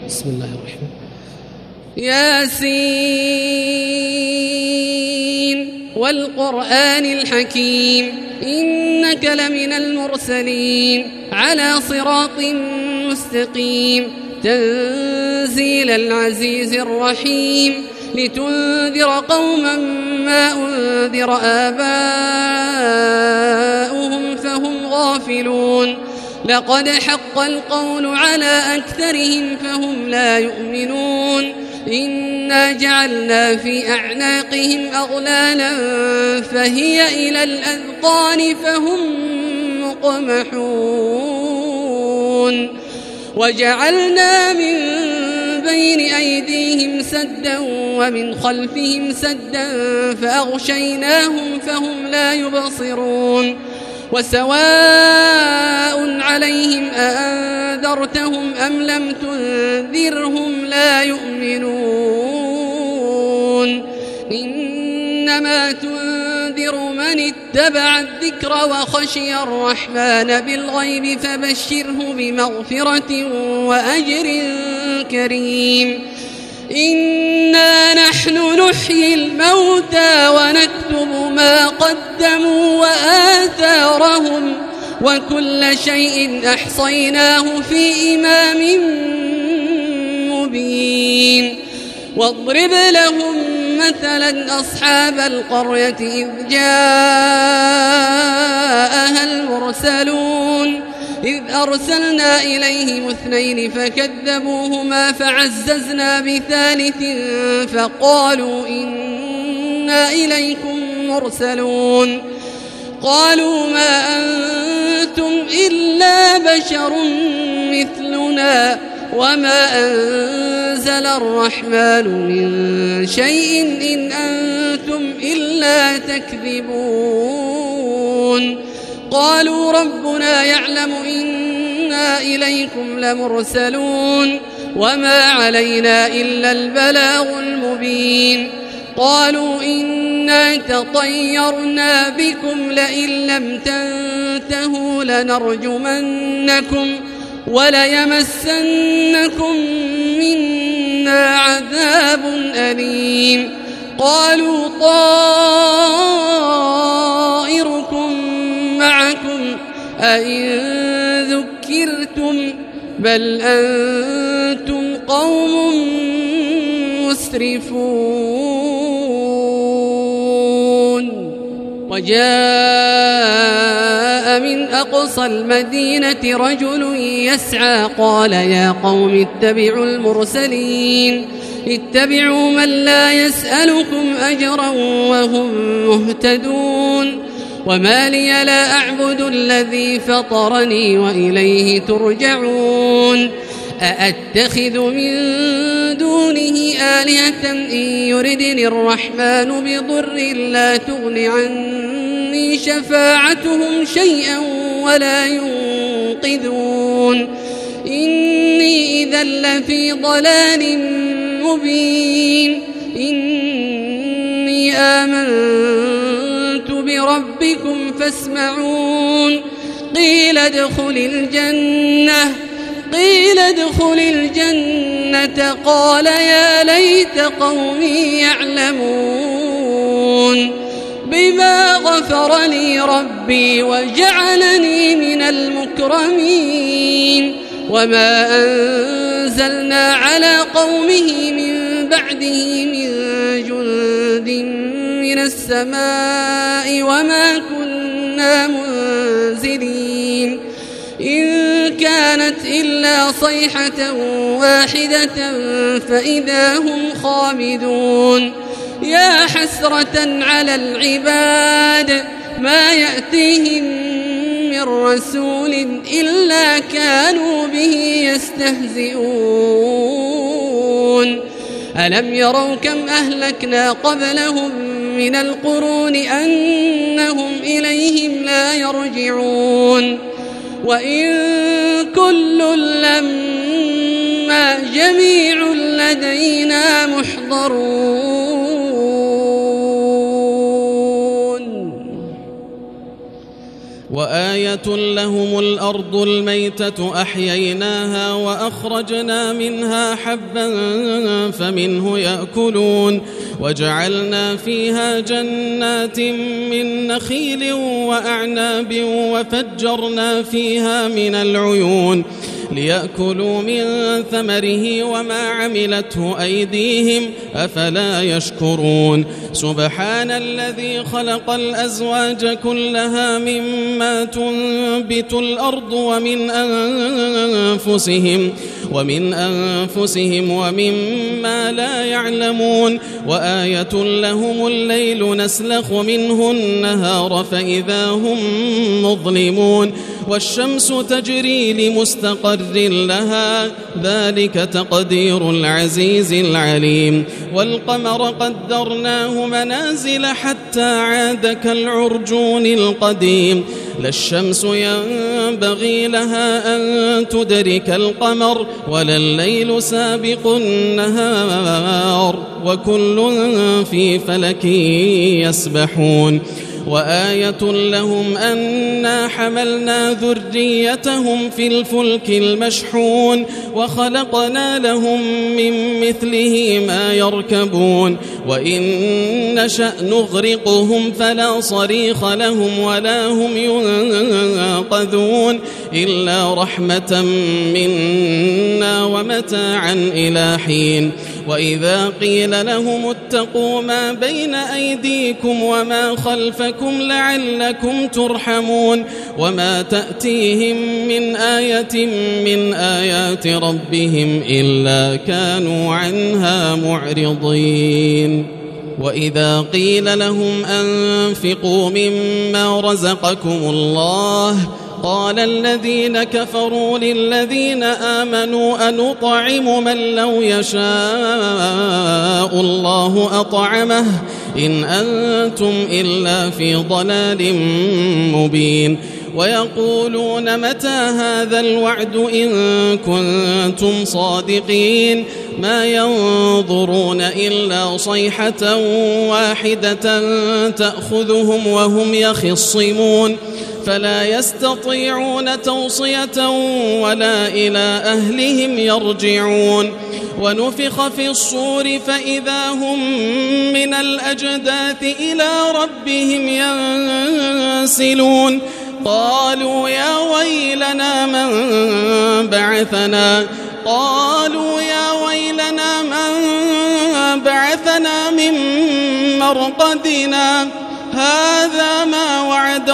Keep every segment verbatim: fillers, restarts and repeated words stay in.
بسم الله الرحمن ياسين والقرآن الحكيم إنك لمن المرسلين على صراط مستقيم تنزيل العزيز الرحيم لتنذر قوما ما أنذر آباؤهم فهم غافلون لقد حق القول على أكثرهم فهم لا يؤمنون إنا جعلنا في أعناقهم أغلالا فهي إلى الأذقان فهم مقمحون وجعلنا من بين أيديهم سدا ومن خلفهم سدا فأغشيناهم فهم لا يبصرون وسواء عليهم أأنذرتهم أم لم تنذرهم لا يؤمنون إنما تنذر من اتبع الذكر وخشي الرحمن بالغيب فبشره بمغفرة وأجر كريم إنا نحن نحيي الموتى ونكتب ما قدموا وآثارهم وكل شيء أحصيناه في إمام مبين واضرب لهم مثلا أصحاب القرية إذ جاءها المرسلون إذ أرسلنا إليهم اثنين فكذبوهما فعززنا بثالث فقالوا إنا إليكم مرسلون قالوا ما أنتم إلا بشر مثلنا وما أنزل الرحمن من شيء إن أنتم إلا تكذبون قالوا ربنا يعلم إنا إليكم لمرسلون وما علينا إلا البلاغ المبين قالوا إنا تطيرنا بكم لئن لم تنتهوا لنرجمنكم وليمسنكم منا عذاب أليم قالوا طائركم معكم أئن ذكرتم بل أنتم قوم مسرفون وجاء من أقصى المدينة رجل يسعى قال يا قوم اتبعوا المرسلين اتبعوا من لا يسألكم أجرا وهم مهتدون وما لي لا أعبد الذي فطرني وإليه ترجعون أأتخذ من دونه آلهة إن يردني الرحمن بضر لا تغن عني شفاعتهم شيئا ولا ينقذون إني إذا لفي ضلال مبين إني آمنت بربكم فاسمعون قيل ادخل الجنة قيل ادخل الجنة قال يا ليت قومي يعلمون بما غفر لي ربي وجعلني من المكرمين وما أنزلنا على قومه من بعده من جند من السماء وما كنا منزلين إن كانت إلا صيحة واحدة فإذا هم خامدون يا حسرة على العباد ما يأتيهم من رسول إلا كانوا به يستهزئون ألم يروا كم أهلكنا قبلهم من القرون أنهم إليهم لا يرجعون وإن كل لما جميع لدينا محضرون وآية لهم الأرض الميتة أحييناها وأخرجنا منها حبا فمنه يأكلون وجعلنا فيها جنات من نخيل وأعناب وفجرنا فيها من العيون ليأكلوا من ثمره وما عملته أيديهم أفلا يشكرون سبحان الذي خلق الأزواج كلها مما تنبت الأرض ومن أنفسهم ومن أنفسهم ومما لا يعلمون وآية لهم الليل نسلخ منه النهار فإذا هم مظلمون والشمس تجري لمستقر لها ذلك تقدير العزيز العليم والقمر قدرناه منازل حتى عاد كالعرجون القديم لا الشمس ينبغي لها أن تدرك القمر ولا الليل سابق النهار وكل في فلك يسبحون وآية لهم أنا حملنا ذريتهم في الفلك المشحون وخلقنا لهم من مثله ما يركبون وإن نشأ نغرقهم فلا صريخ لهم ولا هم ينقذون إلا رحمة منا ومتاعا إلى حين وإذا قيل لهم اتقوا ما بين أيديكم وما خلفكم لعلكم ترحمون وما تأتيهم من آية من آيات ربهم إلا كانوا عنها معرضين وإذا قيل لهم أنفقوا مما رزقكم الله قال الذين كفروا للذين آمنوا أنطعم من لو يشاء الله أطعمه إن أنتم إلا في ضلال مبين ويقولون متى هذا الوعد إن كنتم صادقين ما ينظرون إلا صيحة واحدة تأخذهم وهم يخصمون فلا يستطيعون توصية ولا إلى أهلهم يرجعون ونفخ في الصور فإذا هم من الأجداث إلى ربهم ينسلون قالوا يا ويلنا من بعثنا قالوا يا ويلنا من بعثنا من مرقدنا هذا ما وعد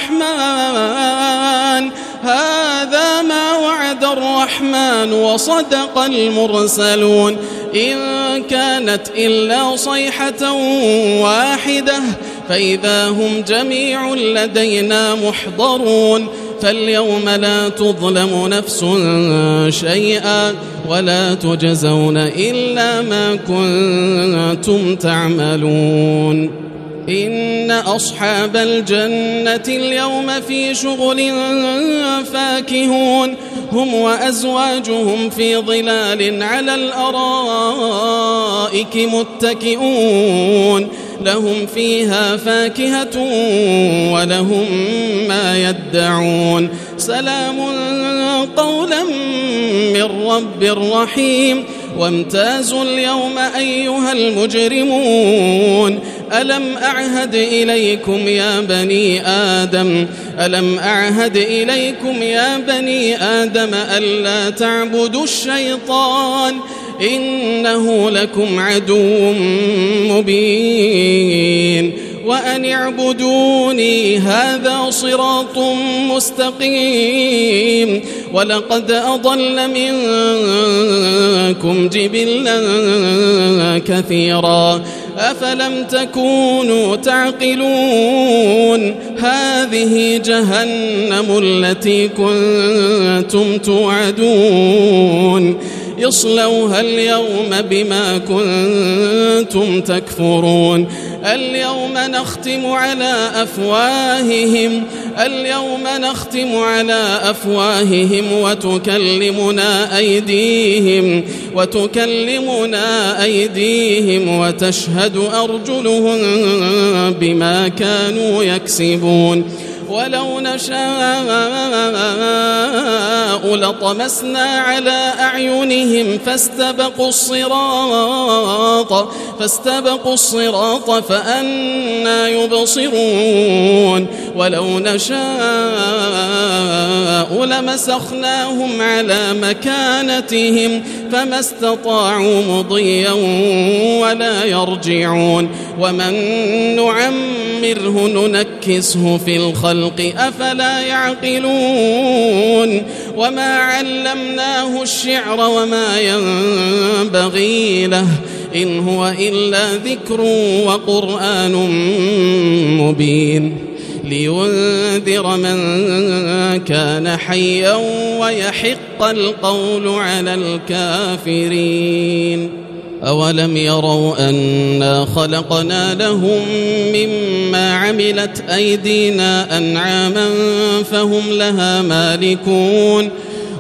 الرحمن هذا ما وعد الرحمن وصدق المرسلون إن كانت إلا صيحة واحدة فإذا هم جميع لدينا محضرون فاليوم لا تظلم نفس شيئا ولا تجزون إلا ما كنتم تعملون إن أصحاب الجنة اليوم في شغل فاكهون هم وأزواجهم في ظلال على الأرائك متكئون لهم فيها فاكهة ولهم ما يدعون سلام قولا من رب رحيم وامتازوا اليوم أيها المجرمون ألم أعهد إليكم يا بني آدم ألم أعهد إليكم يا بني آدم ألا تعبدوا الشيطان إنه لكم عدو مبين وأن اعبدوني هذا صراط مستقيم ولقد أضل منكم جبلا كثيرا أفلم تكونوا تعقلون هذه جهنم التي كنتم توعدون اصلوها اليوم بما كنتم تكفرون اليوم نختم على أفواههم اليوم نختم على أفواههم وتكلمنا أيديهم وتكلمنا أيديهم وتشهد أرجلهم بما كانوا يكسبون ولو نشاء لطمسنا على أعينهم فاستبقوا الصراط فاستبقوا الصراط فأنى يبصرون ولو نشاء لمسخناهم على مكانتهم فما استطاعوا مضيا ولا يرجعون ومن نعمره ننكسه في الخلق أفلا يعقلون وما علمناه الشعر وما ينبغي له إن هو إلا ذكر وقرآن مبين لينذر من كان حيا ويحق القول على الكافرين أولم يروا أنا خلقنا لهم مما عملت أيدينا أنعاما فهم لها مالكون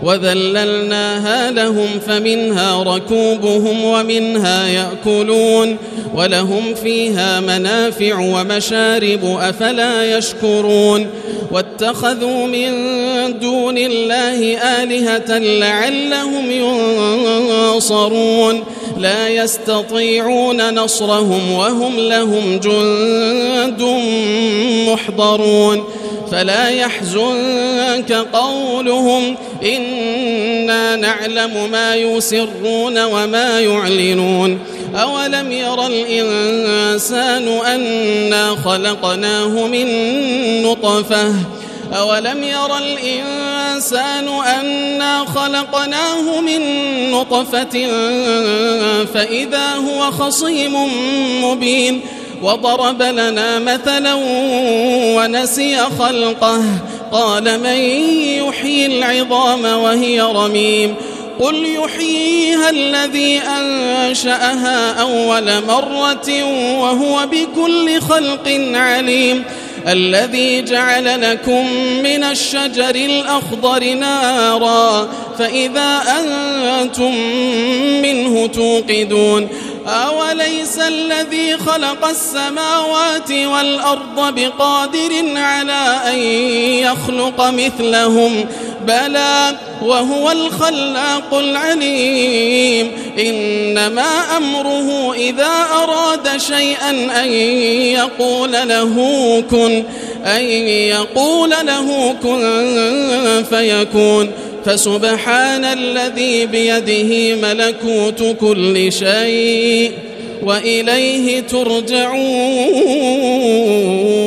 وذللناها لهم فمنها ركوبهم ومنها يأكلون ولهم فيها منافع ومشارب أفلا يشكرون واتخذوا من دون الله آلهة لعلهم ينصرون لا يستطيعون نصرهم وهم لهم جند محضرون فلا يحزنك قولهم إنا نعلم ما يسرون وما يعلنون أولم ير الإنسان أنا خلقناه من نطفة أولم ير الإنسان أنا خلقناه من نطفة فإذا هو خصيم مبين وضرب لنا مثلا ونسي خلقه قال من يحيي العظام وهي رميم قل يحييها الذي أنشأها أول مرة وهو بكل خلق عليم الذي جعل لكم من الشجر الأخضر نارا فإذا أنتم منه توقدون أوليس الذي خلق السماوات والأرض بقادر على أن يخلق مثلهم بلى وهو الخلاق العليم إنما أمره إذا أراد شيئا أن يقول له كن أن يقول له كن فيكون فسبحان الذي بيده ملكوت كل شيء وإليه ترجعون